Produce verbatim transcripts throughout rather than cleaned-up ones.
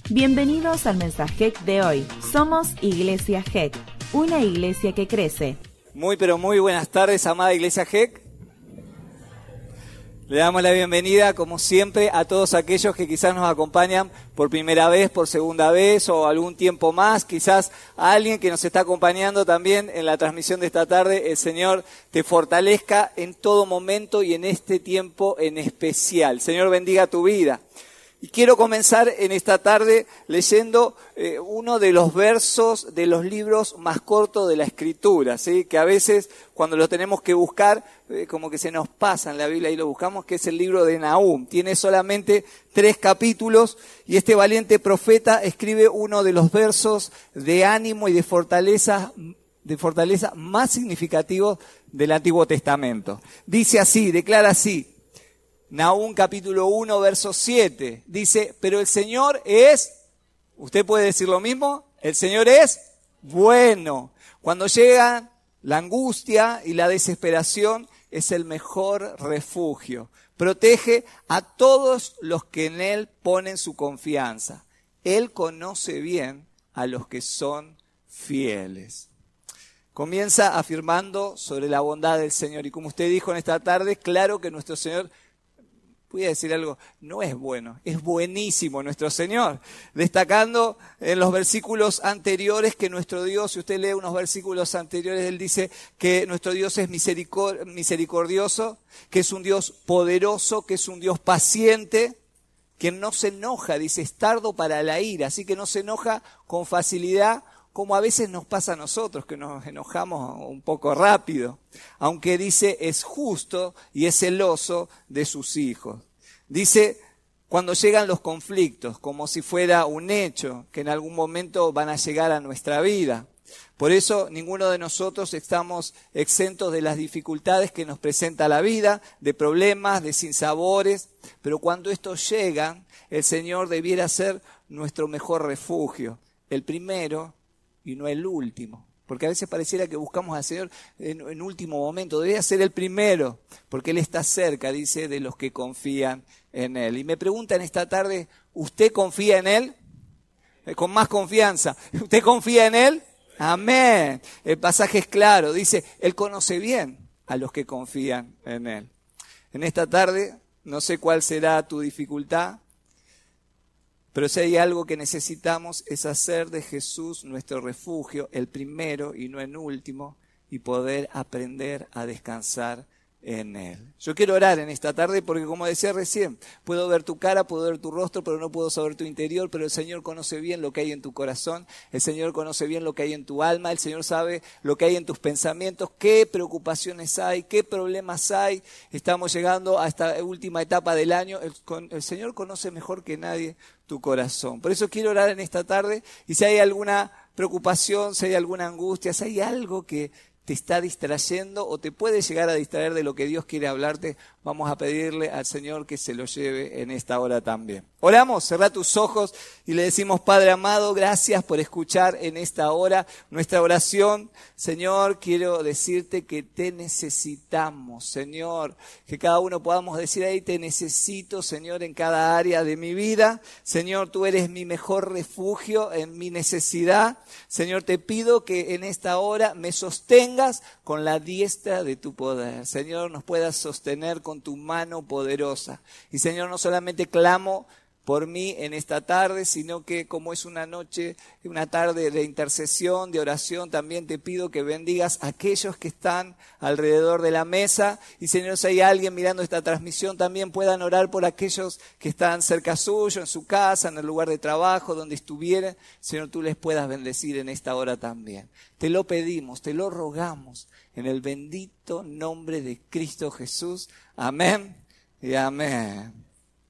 Bienvenidos al mensaje de hoy. Somos Iglesia G E C, una iglesia que crece. Muy pero muy buenas tardes, amada Iglesia G E C. Le damos la bienvenida, como siempre, a todos aquellos que quizás nos acompañan por primera vez, por segunda vez o algún tiempo más. Quizás a alguien que nos está acompañando también en la transmisión de esta tarde. El Señor te fortalezca en todo momento y en este tiempo en especial. El Señor bendiga tu vida. Y quiero comenzar en esta tarde leyendo eh, uno de los versos de los libros más cortos de la Escritura, ¿sí? Que a veces cuando lo tenemos que buscar, eh, como que se nos pasa en la Biblia y lo buscamos, que es el libro de Nahum. Tiene solamente tres capítulos y este valiente profeta escribe uno de los versos de ánimo y de fortaleza, de fortaleza más significativos del Antiguo Testamento. Dice así, declara así. Nahum capítulo uno, verso siete, dice, pero el Señor es, ¿usted puede decir lo mismo? El Señor es bueno. Cuando llega la angustia y la desesperación, es el mejor refugio. Protege a todos los que en Él ponen su confianza. Él conoce bien a los que son fieles. Comienza afirmando sobre la bondad del Señor. Y como usted dijo en esta tarde, claro que nuestro Señor, voy a decir algo, no es bueno, es buenísimo nuestro Señor. Destacando en los versículos anteriores que nuestro Dios, si usted lee unos versículos anteriores, Él dice que nuestro Dios es misericordioso, que es un Dios poderoso, que es un Dios paciente, que no se enoja, dice, es tardo para la ira, así que no se enoja con facilidad, como a veces nos pasa a nosotros, que nos enojamos un poco rápido. Aunque dice, es justo y es celoso de sus hijos. Dice, cuando llegan los conflictos, como si fuera un hecho, que en algún momento van a llegar a nuestra vida. Por eso, ninguno de nosotros estamos exentos de las dificultades que nos presenta la vida, de problemas, de sinsabores. Pero cuando estos llegan, el Señor debiera ser nuestro mejor refugio. El primero y no el último, porque a veces pareciera que buscamos al Señor en, en último momento. Debería ser el primero, porque Él está cerca, dice, de los que confían en Él. Y me preguntan esta tarde, ¿usted confía en Él? Eh, con más confianza, ¿usted confía en Él? Amén. El pasaje es claro, dice, Él conoce bien a los que confían en Él. En esta tarde, no sé cuál será tu dificultad, pero si hay algo que necesitamos es hacer de Jesús nuestro refugio, el primero y no el último, y poder aprender a descansar en Él. Yo quiero orar en esta tarde porque, como decía recién, puedo ver tu cara, puedo ver tu rostro, pero no puedo saber tu interior, pero el Señor conoce bien lo que hay en tu corazón, el Señor conoce bien lo que hay en tu alma, el Señor sabe lo que hay en tus pensamientos, qué preocupaciones hay, qué problemas hay. Estamos llegando a esta última etapa del año, el, el Señor conoce mejor que nadie tu corazón. Por eso quiero orar en esta tarde, y si hay alguna preocupación, si hay alguna angustia, si hay algo que te está distrayendo o te puede llegar a distraer de lo que Dios quiere hablarte, vamos a pedirle al Señor que se lo lleve en esta hora también. Oramos, cerrá tus ojos y le decimos, Padre amado, gracias por escuchar en esta hora nuestra oración. Señor, quiero decirte que te necesitamos, Señor, que cada uno podamos decir ahí, te necesito, Señor, en cada área de mi vida. Señor, tú eres mi mejor refugio en mi necesidad. Señor, te pido que en esta hora me sostengas con la diestra de tu poder. Señor, nos puedas sostener con tu mano poderosa. Y Señor, no solamente clamo por mí en esta tarde, sino que como es una noche, una tarde de intercesión, de oración, también te pido que bendigas a aquellos que están alrededor de la mesa. Y Señor, si hay alguien mirando esta transmisión, también puedan orar por aquellos que están cerca suyo, en su casa, en el lugar de trabajo, donde estuvieran. Señor, tú les puedas bendecir en esta hora también. Te lo pedimos, te lo rogamos, en el bendito nombre de Cristo Jesús. Amén y amén.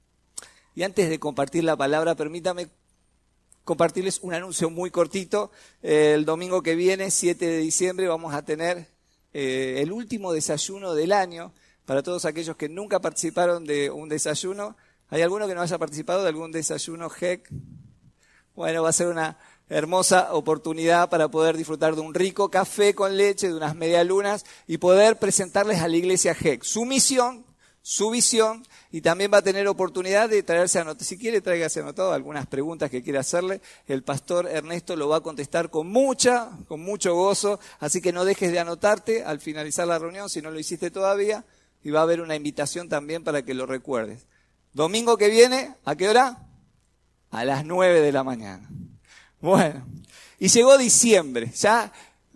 Y antes de compartir la palabra, permítame compartirles un anuncio muy cortito. Eh, el domingo que viene, siete de diciembre, vamos a tener eh, el último desayuno del año. Para todos aquellos que nunca participaron de un desayuno, ¿hay alguno que no haya participado de algún desayuno G E C? Bueno, va a ser una hermosa oportunidad para poder disfrutar de un rico café con leche, de unas medialunas y poder presentarles a la iglesia G E C. Su misión, su visión y también va a tener oportunidad de traerse anotado. Si quiere, tráigase anotado algunas preguntas que quiera hacerle. El pastor Ernesto lo va a contestar con mucha, con mucho gozo. Así que no dejes de anotarte al finalizar la reunión si no lo hiciste todavía. Y va a haber una invitación también para que lo recuerdes. Domingo que viene, ¿a qué hora? A las nueve de la mañana. Bueno, y llegó diciembre. Ya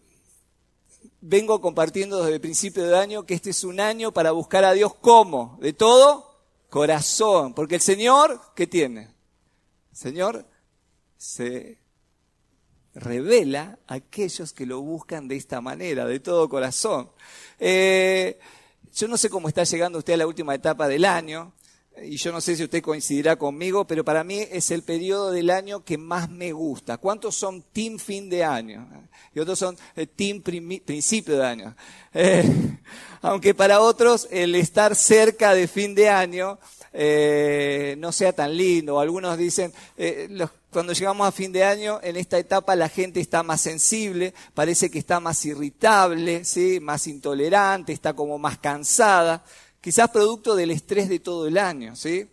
vengo compartiendo desde el principio del año que este es un año para buscar a Dios ¿cómo? De todo corazón. Porque el Señor, ¿qué tiene? El Señor se revela a aquellos que lo buscan de esta manera, de todo corazón. Eh, yo no sé cómo está llegando usted a la última etapa del año. Y yo no sé si usted coincidirá conmigo, pero para mí es el periodo del año que más me gusta. ¿Cuántos son team fin de año? Y otros son team primi- principio de año. Eh, aunque para otros el estar cerca de fin de año eh, no sea tan lindo. Algunos dicen, eh, los, cuando llegamos a fin de año, en esta etapa la gente está más sensible, parece que está más irritable, ¿sí? Más intolerante, está como más cansada. Quizás producto del estrés de todo el año, ¿sí?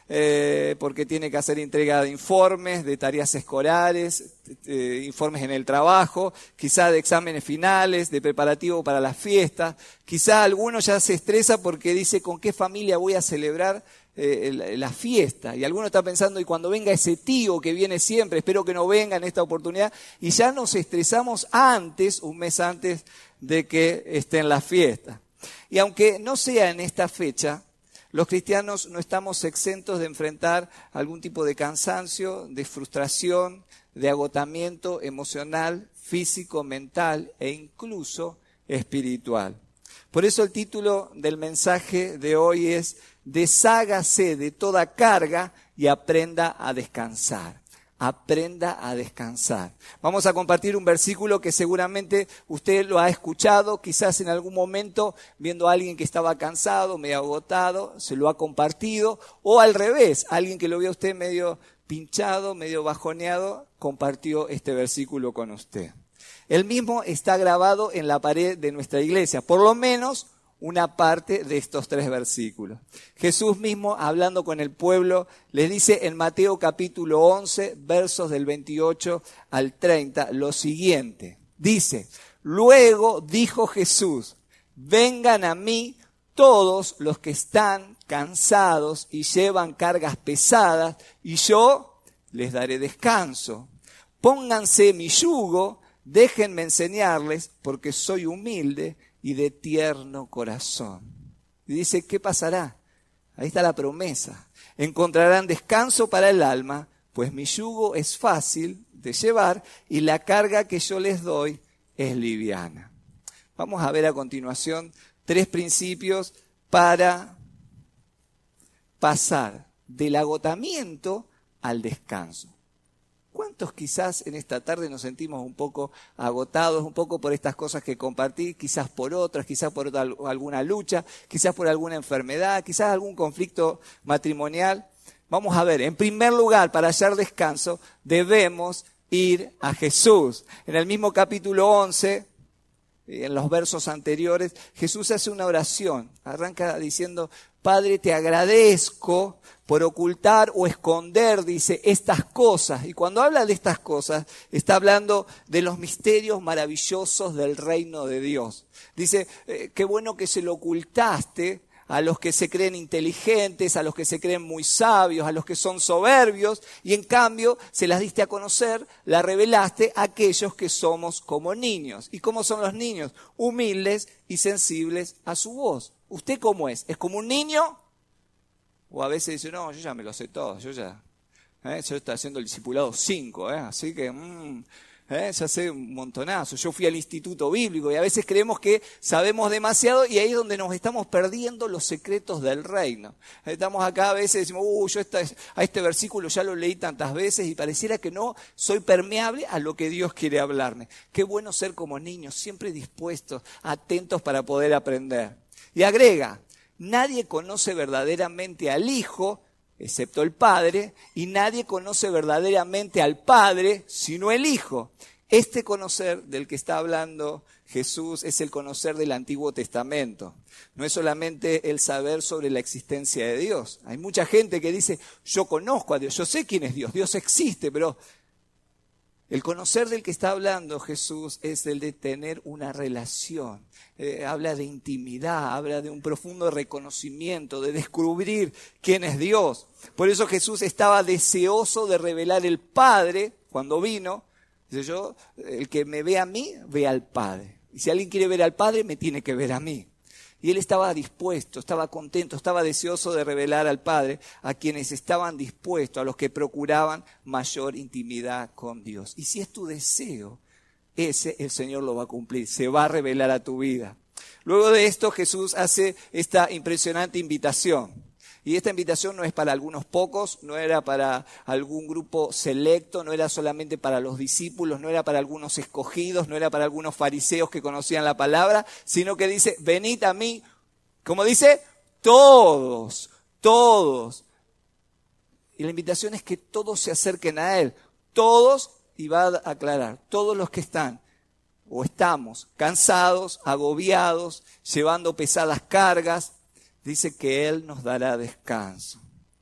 Eh, porque tiene que hacer entrega de informes, de tareas escolares, eh, informes en el trabajo, quizás de exámenes finales, de preparativo para las fiestas. Quizás alguno ya se estresa porque dice con qué familia voy a celebrar eh, la, la fiesta. Y alguno está pensando, y cuando venga ese tío que viene siempre, espero que no venga en esta oportunidad. Y ya nos estresamos antes, un mes antes de que esté en la fiesta. Y aunque no sea en esta fecha, los cristianos no estamos exentos de enfrentar algún tipo de cansancio, de frustración, de agotamiento emocional, físico, mental e incluso espiritual. Por eso el título del mensaje de hoy es Deshágase de toda carga y aprenda a descansar. Aprenda a descansar. Vamos a compartir un versículo que seguramente usted lo ha escuchado, quizás en algún momento viendo a alguien que estaba cansado, medio agotado, se lo ha compartido, o al revés, alguien que lo vio a usted medio pinchado, medio bajoneado, compartió este versículo con usted. El mismo está grabado en la pared de nuestra iglesia, por lo menos una parte de estos tres versículos. Jesús mismo, hablando con el pueblo, les dice en Mateo capítulo once, versos del veintiocho al treinta, lo siguiente. Dice, luego dijo Jesús, vengan a mí todos los que están cansados y llevan cargas pesadas, y yo les daré descanso. Pónganse mi yugo, déjenme enseñarles, porque soy humilde y de tierno corazón. Y dice, ¿qué pasará? Ahí está la promesa. Encontrarán descanso para el alma, pues mi yugo es fácil de llevar y la carga que yo les doy es liviana. Vamos a ver a continuación tres principios para pasar del agotamiento al descanso. ¿Cuántos quizás en esta tarde nos sentimos un poco agotados, un poco por estas cosas que compartí, quizás por otras, quizás por otra, alguna lucha, quizás por alguna enfermedad, quizás algún conflicto matrimonial? Vamos a ver, en primer lugar, para hallar descanso, debemos ir a Jesús. En el mismo capítulo once, en los versos anteriores, Jesús hace una oración, arranca diciendo, Padre, te agradezco por ocultar o esconder, dice, estas cosas. Y cuando habla de estas cosas, está hablando de los misterios maravillosos del reino de Dios. Dice, eh, qué bueno que se lo ocultaste a los que se creen inteligentes, a los que se creen muy sabios, a los que son soberbios, y en cambio se las diste a conocer, la revelaste a aquellos que somos como niños. ¿Y cómo son los niños? Humildes y sensibles a su voz. ¿Usted cómo es? ¿Es como un niño? O a veces dice, no, yo ya me lo sé todo, yo ya, ¿eh? yo estoy haciendo el discipulado cinco, ¿eh? así que mmm, ¿eh? ya sé un montonazo. Yo fui al instituto bíblico y a veces creemos que sabemos demasiado y ahí es donde nos estamos perdiendo los secretos del reino. Estamos acá a veces y decimos, uh, yo esta, a este versículo ya lo leí tantas veces y pareciera que no soy permeable a lo que Dios quiere hablarme. Qué bueno ser como niños, siempre dispuestos, atentos para poder aprender. Y agrega, nadie conoce verdaderamente al Hijo, excepto el Padre, y nadie conoce verdaderamente al Padre, sino el Hijo. Este conocer del que está hablando Jesús es el conocer del Antiguo Testamento. No es solamente el saber sobre la existencia de Dios. Hay mucha gente que dice, yo conozco a Dios, yo sé quién es Dios, Dios existe, pero el conocer del que está hablando Jesús es el de tener una relación. Eh, habla de intimidad, habla de un profundo reconocimiento, de descubrir quién es Dios. Por eso Jesús estaba deseoso de revelar el Padre cuando vino. Dice yo, el que me ve a mí, ve al Padre. Y si alguien quiere ver al Padre, me tiene que ver a mí. Y él estaba dispuesto, estaba contento, estaba deseoso de revelar al Padre a quienes estaban dispuestos, a los que procuraban mayor intimidad con Dios. Y si es tu deseo, ese el Señor lo va a cumplir, se va a revelar a tu vida. Luego de esto Jesús hace esta impresionante invitación. Y esta invitación no es para algunos pocos, no era para algún grupo selecto, no era solamente para los discípulos, no era para algunos escogidos, no era para algunos fariseos que conocían la palabra, sino que dice, venid a mí, como dice, todos, todos. Y la invitación es que todos se acerquen a Él, todos, y va a aclarar, todos los que están o estamos cansados, agobiados, llevando pesadas cargas, dice que Él nos dará descanso.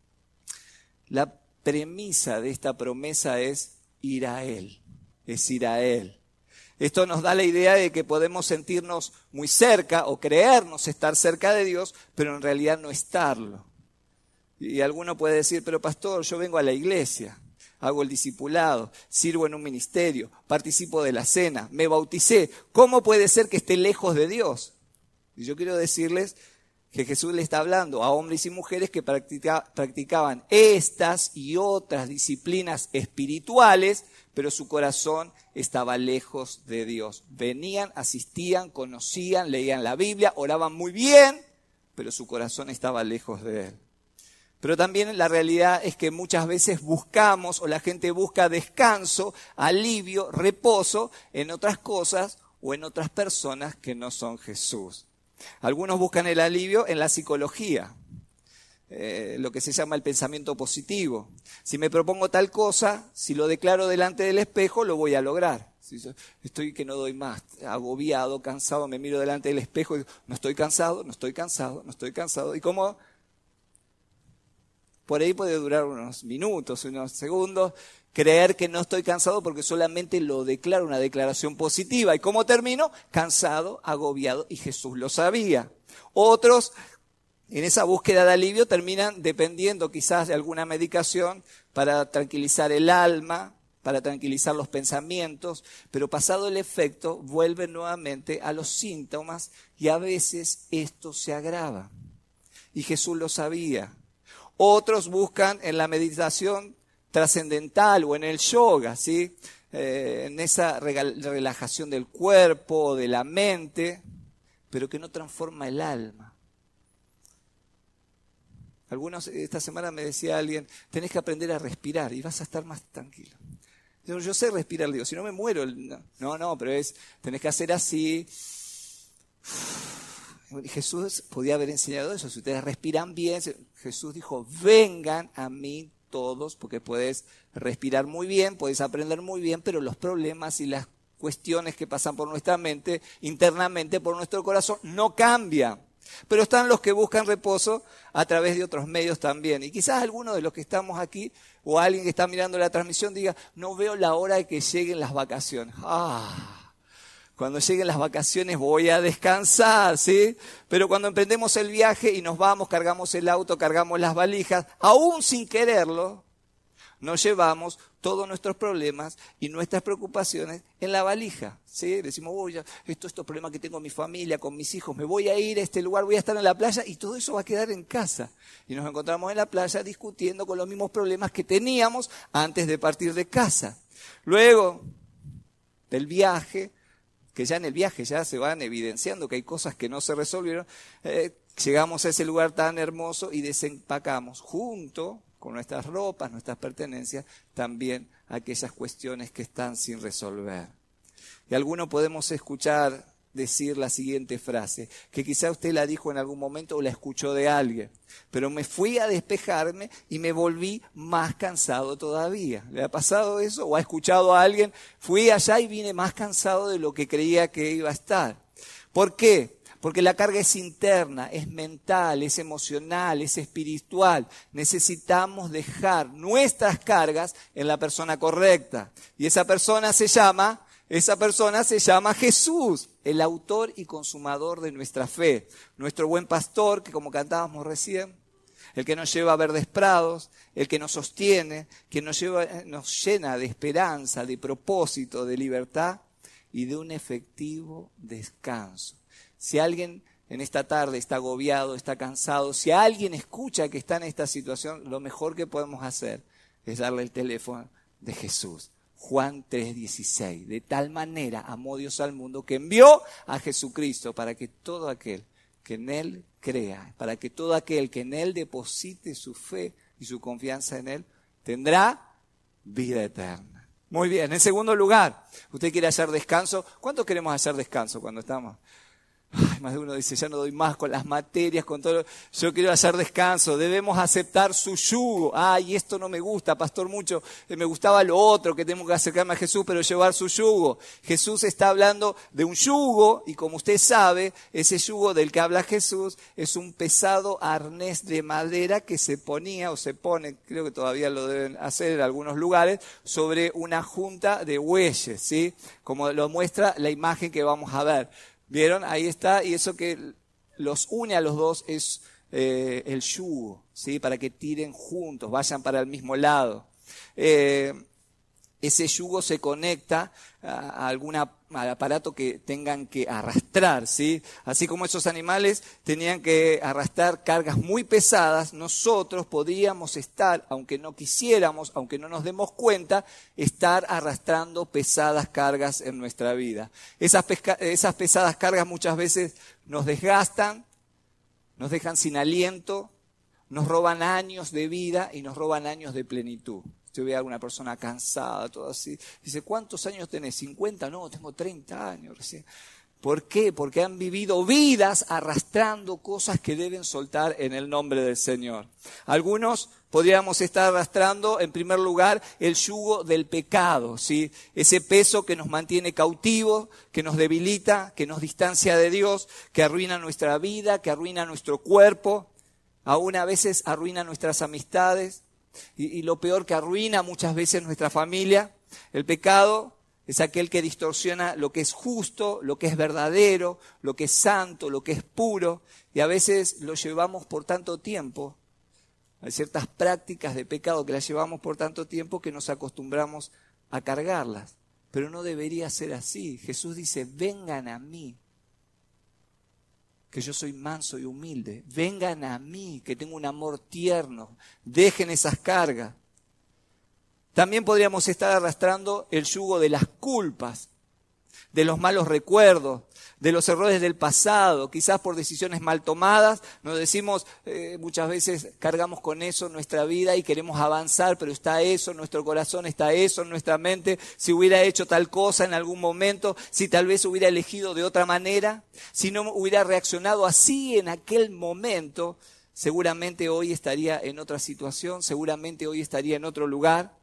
La premisa de esta promesa es ir a Él, es ir a Él. Esto nos da la idea de que podemos sentirnos muy cerca o creernos estar cerca de Dios, pero en realidad no estarlo. Y alguno puede decir, pero pastor, yo vengo a la iglesia, hago el discipulado, sirvo en un ministerio, participo de la cena, me bauticé. ¿Cómo puede ser que esté lejos de Dios? Y yo quiero decirles que Jesús le está hablando a hombres y mujeres que practica, practicaban estas y otras disciplinas espirituales, pero su corazón estaba lejos de Dios. Venían, asistían, conocían, leían la Biblia, oraban muy bien, pero su corazón estaba lejos de Él. Pero también la realidad es que muchas veces buscamos, o la gente busca descanso, alivio, reposo en otras cosas o en otras personas que no son Jesús. Algunos buscan el alivio en la psicología, eh, lo que se llama el pensamiento positivo. Si me propongo tal cosa, si lo declaro delante del espejo, lo voy a lograr. Si estoy que no doy más, agobiado, cansado, me miro delante del espejo y digo, no estoy cansado, no estoy cansado, no estoy cansado. Y como por ahí puede durar unos minutos, unos segundos, creer que no estoy cansado porque solamente lo declaro, una declaración positiva. ¿Y cómo termino? Cansado, agobiado, y Jesús lo sabía. Otros, en esa búsqueda de alivio, terminan dependiendo quizás de alguna medicación para tranquilizar el alma, para tranquilizar los pensamientos, pero pasado el efecto, vuelven nuevamente a los síntomas y a veces esto se agrava. Y Jesús lo sabía. Otros buscan en la meditación trascendental o en el yoga, ¿sí? Eh, en esa relajación del cuerpo, de la mente, pero que no transforma el alma. Algunos, esta semana me decía alguien, tenés que aprender a respirar y vas a estar más tranquilo. Yo, yo sé respirar, digo, si no me muero. No, no, pero es, tenés que hacer así. Jesús podía haber enseñado eso, si ustedes respiran bien, Jesús dijo, vengan a mí todos, porque puedes respirar muy bien, puedes aprender muy bien, pero los problemas y las cuestiones que pasan por nuestra mente, internamente por nuestro corazón, no cambian. Pero están los que buscan reposo a través de otros medios también. Y quizás alguno de los que estamos aquí, o alguien que está mirando la transmisión, diga, no veo la hora de que lleguen las vacaciones. ¡Ah! Cuando lleguen las vacaciones voy a descansar, ¿sí? Pero cuando emprendemos el viaje y nos vamos, cargamos el auto, cargamos las valijas, aún sin quererlo, nos llevamos todos nuestros problemas y nuestras preocupaciones en la valija, ¿sí? Decimos, uy, ya, esto, estos problemas que tengo con mi familia, con mis hijos, me voy a ir a este lugar, voy a estar en la playa y todo eso va a quedar en casa. Y nos encontramos en la playa discutiendo con los mismos problemas que teníamos antes de partir de casa. Luego del viaje, que ya en el viaje ya se van evidenciando que hay cosas que no se resolvieron, eh, llegamos a ese lugar tan hermoso y desempacamos junto con nuestras ropas, nuestras pertenencias, también aquellas cuestiones que están sin resolver. Y algunos podemos escuchar decir la siguiente frase, que quizá usted la dijo en algún momento o la escuchó de alguien, pero me fui a despejarme y me volví más cansado todavía. ¿Le ha pasado eso? ¿O ha escuchado a alguien? Fui allá y vine más cansado de lo que creía que iba a estar. ¿Por qué? Porque la carga es interna, es mental, es emocional, es espiritual. Necesitamos dejar nuestras cargas en la persona correcta. Y esa persona se llama, esa persona se llama Jesús, el autor y consumador de nuestra fe. Nuestro buen pastor, que como cantábamos recién, el que nos lleva a verdes prados, el que nos sostiene, que nos lleva, nos llena de esperanza, de propósito, de libertad y de un efectivo descanso. Si alguien en esta tarde está agobiado, está cansado, si alguien escucha que está en esta situación, lo mejor que podemos hacer es darle el teléfono de Jesús. Juan tres dieciséis. De tal manera amó Dios al mundo que envió a Jesucristo para que todo aquel que en Él crea, para que todo aquel que en Él deposite su fe y su confianza en Él, tendrá vida eterna. Muy bien. En segundo lugar, ¿usted quiere hallar descanso? ¿Cuántos queremos hallar descanso cuando estamos? Ay, más de uno dice, ya no doy más con las materias, con todo. Yo quiero hacer descanso, debemos aceptar su yugo. Ay, esto no me gusta, pastor, mucho. Me gustaba lo otro, que tengo que acercarme a Jesús, pero llevar su yugo. Jesús está hablando de un yugo, y como usted sabe, ese yugo del que habla Jesús es un pesado arnés de madera que se ponía o se pone, creo que todavía lo deben hacer en algunos lugares, sobre una junta de bueyes, ¿sí? Como lo muestra la imagen que vamos a ver. ¿Vieron? Ahí está, y eso que los une a los dos es eh, el yugo, ¿sí? Para que tiren juntos, vayan para el mismo lado. Eh, ese yugo se conecta a, a algún al aparato que tengan que arrastrar, ¿sí? Así como esos animales tenían que arrastrar cargas muy pesadas, nosotros podíamos estar, aunque no quisiéramos, aunque no nos demos cuenta, estar arrastrando pesadas cargas en nuestra vida. Esas, pesca- esas pesadas cargas muchas veces nos desgastan, nos dejan sin aliento, nos roban años de vida y nos roban años de plenitud. Usted ve a una persona cansada, todo así. Dice, ¿cuántos años tenés? ¿cincuenta? No, tengo treinta años recién. ¿Por qué? Porque han vivido vidas arrastrando cosas que deben soltar en el nombre del Señor. Algunos podríamos estar arrastrando, en primer lugar, el yugo del pecado, ¿sí? Ese peso que nos mantiene cautivos, que nos debilita, que nos distancia de Dios, que arruina nuestra vida, que arruina nuestro cuerpo, aún a veces arruina nuestras amistades. Y, y lo peor, que arruina muchas veces nuestra familia. El pecado es aquel que distorsiona lo que es justo, lo que es verdadero, lo que es santo, lo que es puro, y a veces lo llevamos por tanto tiempo. Hay ciertas prácticas de pecado que las llevamos por tanto tiempo que nos acostumbramos a cargarlas, pero no debería ser así. Jesús dice, vengan a mí, que yo soy manso y humilde. Vengan a mí, que tengo un amor tierno. Dejen esas cargas. También podríamos estar arrastrando el yugo de las culpas, de los malos recuerdos, de los errores del pasado, quizás por decisiones mal tomadas. Nos decimos, eh, muchas veces cargamos con eso nuestra vida y queremos avanzar, pero está eso en nuestro corazón, está eso en nuestra mente. Si hubiera hecho tal cosa en algún momento, si tal vez hubiera elegido de otra manera, si no hubiera reaccionado así en aquel momento, seguramente hoy estaría en otra situación, seguramente hoy estaría en otro lugar.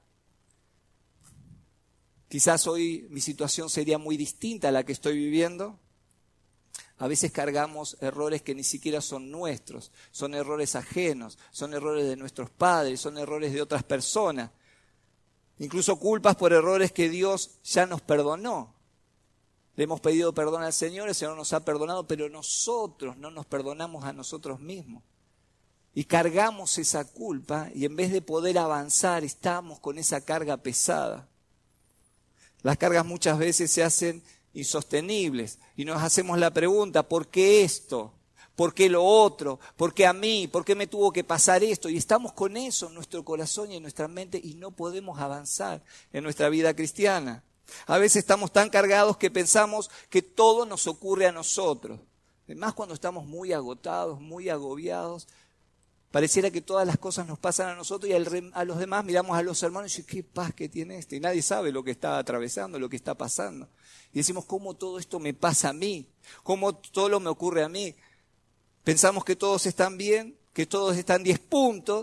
Quizás hoy mi situación sería muy distinta a la que estoy viviendo. A veces cargamos errores que ni siquiera son nuestros, son errores ajenos, son errores de nuestros padres, son errores de otras personas. Incluso culpas por errores que Dios ya nos perdonó. Le hemos pedido perdón al Señor, el Señor nos ha perdonado, pero nosotros no nos perdonamos a nosotros mismos. Y cargamos esa culpa y en vez de poder avanzar, estamos con esa carga pesada. Las cargas muchas veces se hacen insostenibles y nos hacemos la pregunta, ¿por qué esto? ¿Por qué lo otro? ¿Por qué a mí? ¿Por qué me tuvo que pasar esto? Y estamos con eso en nuestro corazón y en nuestra mente y no podemos avanzar en nuestra vida cristiana. A veces estamos tan cargados que pensamos que todo nos ocurre a nosotros. Además, cuando estamos muy agotados, muy agobiados, Pareciera que todas las cosas nos pasan a nosotros y al, a los demás miramos a los hermanos y decimos, qué paz que tiene este. Y nadie sabe lo que está atravesando, lo que está pasando. Y decimos, ¿cómo todo esto me pasa a mí? ¿Cómo todo lo me ocurre a mí? Pensamos que todos están bien, que todos están diez puntos.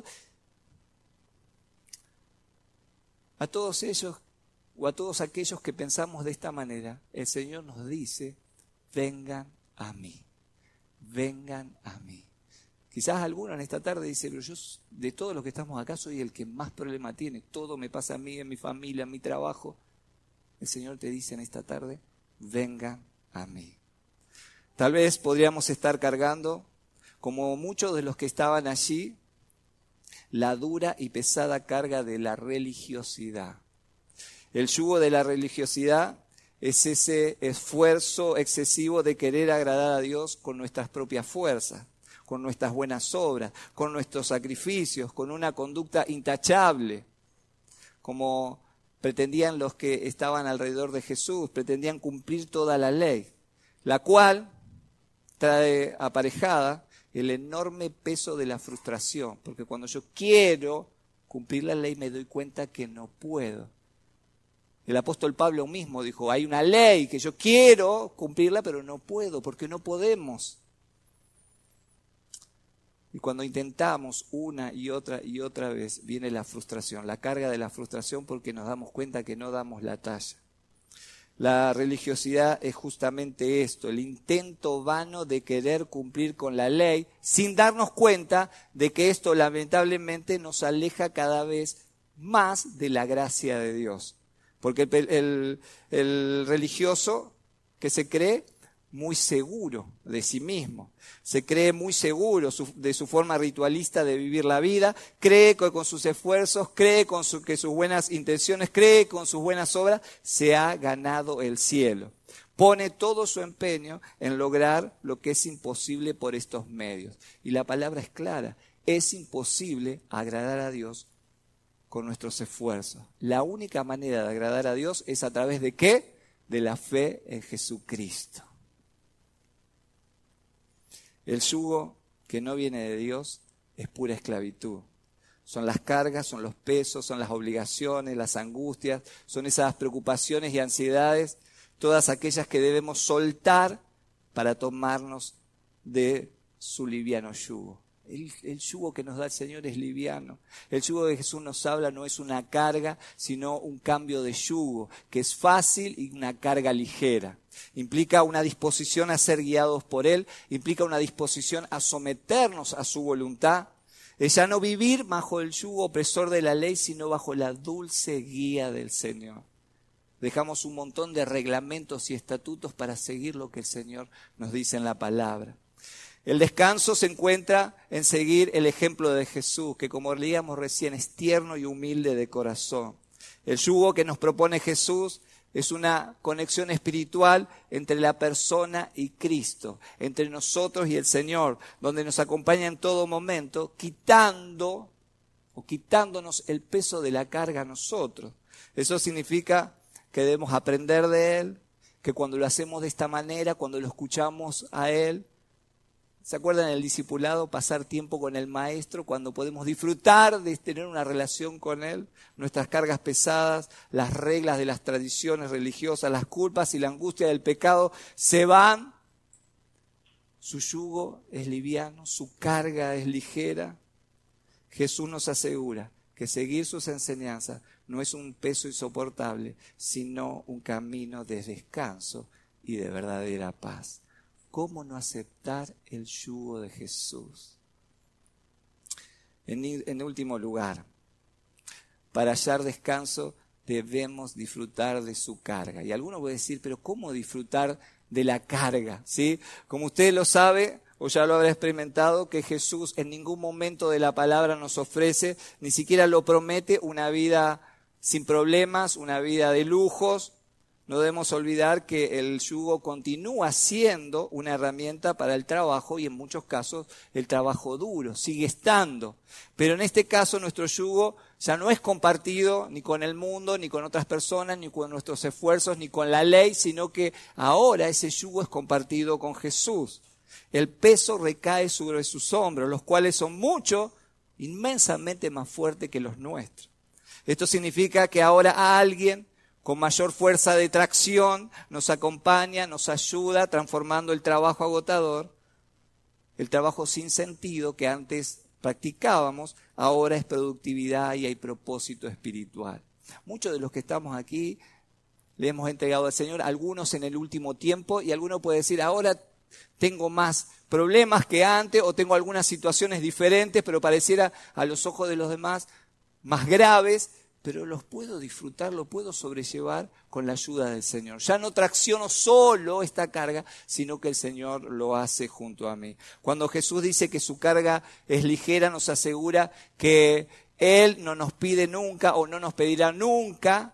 A todos ellos o a todos aquellos que pensamos de esta manera, el Señor nos dice, vengan a mí, vengan a mí. Quizás alguno en esta tarde dice, pero yo de todos los que estamos acá soy el que más problema tiene, todo me pasa a mí, en mi familia, en mi trabajo. El Señor te dice en esta tarde, vengan a mí. Tal vez podríamos estar cargando, como muchos de los que estaban allí, la dura y pesada carga de la religiosidad. El yugo de la religiosidad es ese esfuerzo excesivo de querer agradar a Dios con nuestras propias fuerzas, con nuestras buenas obras, con nuestros sacrificios, con una conducta intachable, como pretendían los que estaban alrededor de Jesús, pretendían cumplir toda la ley, la cual trae aparejada el enorme peso de la frustración, porque cuando yo quiero cumplir la ley me doy cuenta que no puedo. El apóstol Pablo mismo dijo, hay una ley que yo quiero cumplirla, pero no puedo, porque no podemos. Y cuando intentamos una y otra y otra vez, viene la frustración, la carga de la frustración porque nos damos cuenta que no damos la talla. La religiosidad es justamente esto, el intento vano de querer cumplir con la ley sin darnos cuenta de que esto lamentablemente nos aleja cada vez más de la gracia de Dios. Porque el, el, el religioso que se cree muy seguro de sí mismo, se cree muy seguro su, de su forma ritualista de vivir la vida, cree que con sus esfuerzos, cree con su, que sus buenas intenciones, cree con sus buenas obras, se ha ganado el cielo. Pone todo su empeño en lograr lo que es imposible por estos medios. Y la palabra es clara, es imposible agradar a Dios con nuestros esfuerzos. La única manera de agradar a Dios es a través de ¿qué? De la fe en Jesucristo. El yugo que no viene de Dios es pura esclavitud. Son las cargas, son los pesos, son las obligaciones, las angustias, son esas preocupaciones y ansiedades, todas aquellas que debemos soltar para tomarnos de su liviano yugo. El, el yugo que nos da el Señor es liviano. El yugo de Jesús nos habla no es una carga, sino un cambio de yugo, que es fácil y una carga ligera. Implica una disposición a ser guiados por Él, implica una disposición a someternos a su voluntad. Es ya no vivir bajo el yugo opresor de la ley, sino bajo la dulce guía del Señor. Dejamos un montón de reglamentos y estatutos para seguir lo que el Señor nos dice en la palabra. El descanso se encuentra en seguir el ejemplo de Jesús, que como leíamos recién es tierno y humilde de corazón. El yugo que nos propone Jesús es una conexión espiritual entre la persona y Cristo, entre nosotros y el Señor, donde nos acompaña en todo momento, quitando o quitándonos el peso de la carga a nosotros. Eso significa que debemos aprender de Él, que cuando lo hacemos de esta manera, cuando lo escuchamos a Él, ¿se acuerdan del discipulado? Pasar tiempo con el Maestro, cuando podemos disfrutar de tener una relación con Él. Nuestras cargas pesadas, las reglas de las tradiciones religiosas, las culpas y la angustia del pecado se van. Su yugo es liviano, su carga es ligera. Jesús nos asegura que seguir sus enseñanzas no es un peso insoportable, sino un camino de descanso y de verdadera paz. ¿Cómo no aceptar el yugo de Jesús? En, en último lugar, para hallar descanso debemos disfrutar de su carga. Y alguno puede decir, pero ¿cómo disfrutar de la carga? ¿Sí? Como usted lo sabe, o ya lo habrá experimentado, que Jesús en ningún momento de la palabra nos ofrece, ni siquiera lo promete, una vida sin problemas, una vida de lujos. No debemos olvidar que el yugo continúa siendo una herramienta para el trabajo y en muchos casos el trabajo duro, sigue estando. Pero en este caso nuestro yugo ya no es compartido ni con el mundo, ni con otras personas, ni con nuestros esfuerzos, ni con la ley, sino que ahora ese yugo es compartido con Jesús. El peso recae sobre sus hombros, los cuales son muchos inmensamente más fuerte que los nuestros. Esto significa que ahora alguien con mayor fuerza de tracción nos acompaña, nos ayuda, transformando el trabajo agotador, el trabajo sin sentido que antes practicábamos, ahora es productividad y hay propósito espiritual. Muchos de los que estamos aquí le hemos entregado al Señor, algunos en el último tiempo, y alguno puede decir, ahora tengo más problemas que antes o tengo algunas situaciones diferentes, pero pareciera a los ojos de los demás más graves, pero los puedo disfrutar, los puedo sobrellevar con la ayuda del Señor. Ya no tracciono solo esta carga, sino que el Señor lo hace junto a mí. Cuando Jesús dice que su carga es ligera, nos asegura que Él no nos pide nunca o no nos pedirá nunca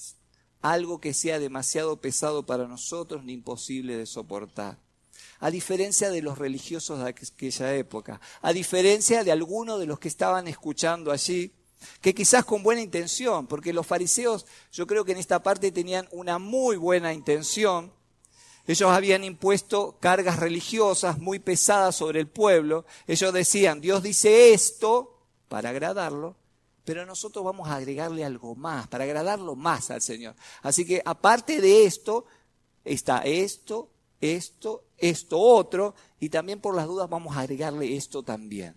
algo que sea demasiado pesado para nosotros ni imposible de soportar. A diferencia de los religiosos de aquella época, a diferencia de algunos de los que estaban escuchando allí, que quizás con buena intención, porque los fariseos yo creo que en esta parte tenían una muy buena intención. Ellos habían impuesto cargas religiosas muy pesadas sobre el pueblo. Ellos decían, Dios dice esto para agradarlo, pero nosotros vamos a agregarle algo más, para agradarlo más al Señor. Así que aparte de esto, está esto, esto, esto otro, y también por las dudas vamos a agregarle esto también.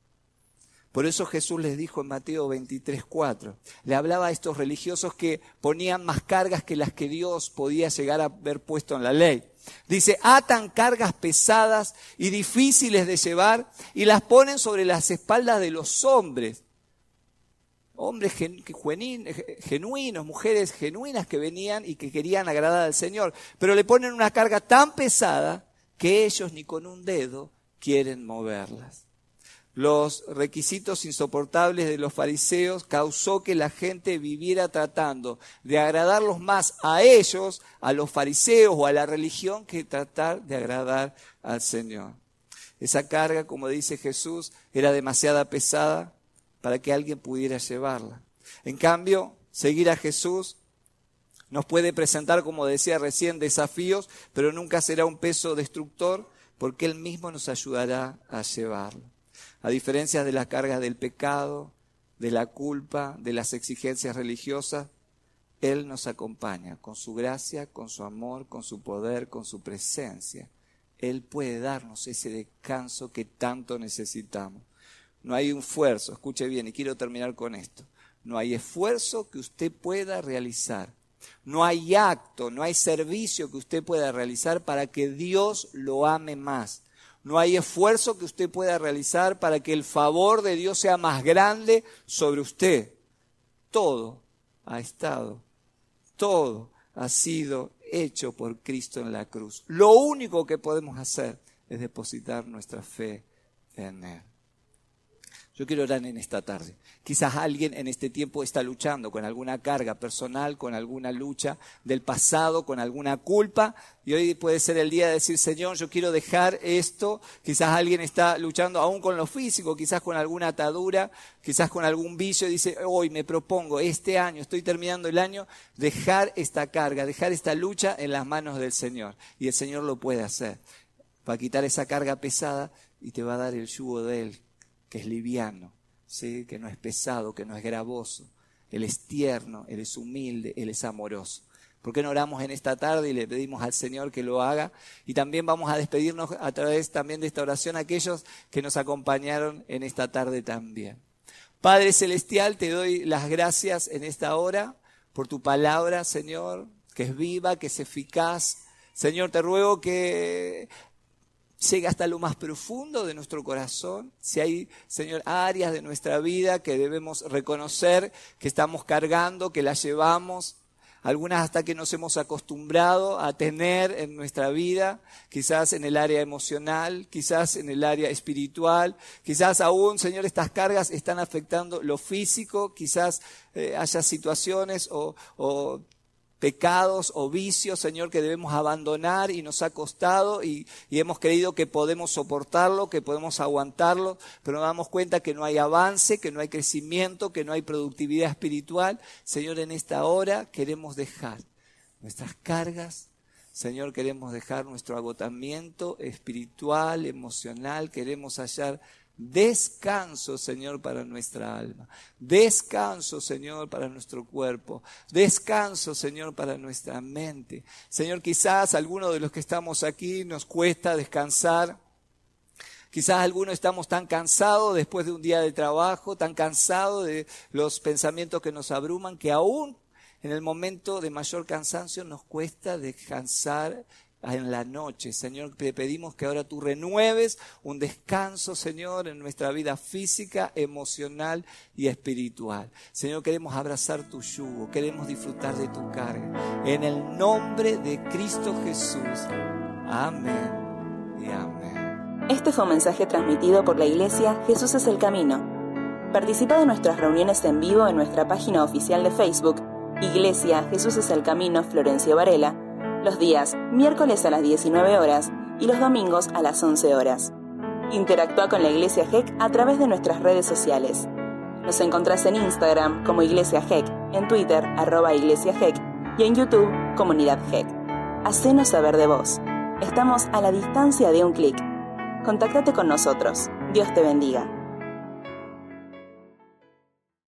Por eso Jesús les dijo en Mateo veintitrés cuatro, le hablaba a estos religiosos que ponían más cargas que las que Dios podía llegar a haber puesto en la ley. Dice, atan cargas pesadas y difíciles de llevar y las ponen sobre las espaldas de los hombres. Hombres genuinos, mujeres genuinas que venían y que querían agradar al Señor. Pero le ponen una carga tan pesada que ellos ni con un dedo quieren moverlas. Los requisitos insoportables de los fariseos causó que la gente viviera tratando de agradarlos más a ellos, a los fariseos o a la religión, que tratar de agradar al Señor. Esa carga, como dice Jesús, era demasiado pesada para que alguien pudiera llevarla. En cambio, seguir a Jesús nos puede presentar, como decía recién, desafíos, pero nunca será un peso destructor porque Él mismo nos ayudará a llevarlo. A diferencia de las cargas del pecado, de la culpa, de las exigencias religiosas, Él nos acompaña con su gracia, con su amor, con su poder, con su presencia. Él puede darnos ese descanso que tanto necesitamos. No hay un esfuerzo, escuche bien y quiero terminar con esto. No hay esfuerzo que usted pueda realizar. No hay acto, no hay servicio que usted pueda realizar para que Dios lo ame más. No hay esfuerzo que usted pueda realizar para que el favor de Dios sea más grande sobre usted. Todo ha estado, todo ha sido hecho por Cristo en la cruz. Lo único que podemos hacer es depositar nuestra fe en Él. Yo quiero orar en esta tarde. Quizás alguien en este tiempo está luchando con alguna carga personal, con alguna lucha del pasado, con alguna culpa. Y hoy puede ser el día de decir, Señor, yo quiero dejar esto. Quizás alguien está luchando aún con lo físico, quizás con alguna atadura, quizás con algún vicio. Y dice, hoy me propongo, este año, estoy terminando el año, dejar esta carga, dejar esta lucha en las manos del Señor. Y el Señor lo puede hacer. Va a quitar esa carga pesada y te va a dar el yugo de Él, que es liviano, ¿sí? Que no es pesado, que no es gravoso. Él es tierno, Él es humilde, Él es amoroso. ¿Por qué no oramos en esta tarde y le pedimos al Señor que lo haga? Y también vamos a despedirnos a través también de esta oración a aquellos que nos acompañaron en esta tarde también. Padre Celestial, te doy las gracias en esta hora por tu palabra, Señor, que es viva, que es eficaz. Señor, te ruego que llegue hasta lo más profundo de nuestro corazón. Si hay, Señor, áreas de nuestra vida que debemos reconocer que estamos cargando, que las llevamos, algunas hasta que nos hemos acostumbrado a tener en nuestra vida, quizás en el área emocional, quizás en el área espiritual, quizás aún, Señor, estas cargas están afectando lo físico, quizás eh, haya situaciones o, o pecados o vicios, Señor, que debemos abandonar y nos ha costado y, y hemos creído que podemos soportarlo, que podemos aguantarlo, pero nos damos cuenta que no hay avance, que no hay crecimiento, que no hay productividad espiritual. Señor, en esta hora queremos dejar nuestras cargas, Señor, queremos dejar nuestro agotamiento espiritual, emocional, queremos hallar Descanso, Señor, para nuestra alma. Descanso, Señor, para nuestro cuerpo. Descanso, Señor, para nuestra mente. Señor, quizás a algunos de los que estamos aquí nos cuesta descansar. Quizás algunos estamos tan cansados después de un día de trabajo, tan cansados de los pensamientos que nos abruman, que aún en el momento de mayor cansancio nos cuesta descansar en la noche. Señor, te pedimos que ahora tú renueves un descanso, Señor, en nuestra vida física, emocional y espiritual. Señor, queremos abrazar tu yugo, queremos disfrutar de tu carga. En el nombre de Cristo Jesús. Amén y amén. Este fue un mensaje transmitido por la Iglesia Jesús es el Camino. Participa de nuestras reuniones en vivo en nuestra página oficial de Facebook, Iglesia Jesús es el Camino Florencio Varela, los días miércoles a las diecinueve horas y los domingos a las once horas. Interactúa con la Iglesia G E C a través de nuestras redes sociales. Nos encontrás en Instagram como Iglesia G E C, en Twitter, arroba Iglesia G E C, y en YouTube, Comunidad G E C. Hacenos saber de vos. Estamos a la distancia de un clic. Contáctate con nosotros. Dios te bendiga.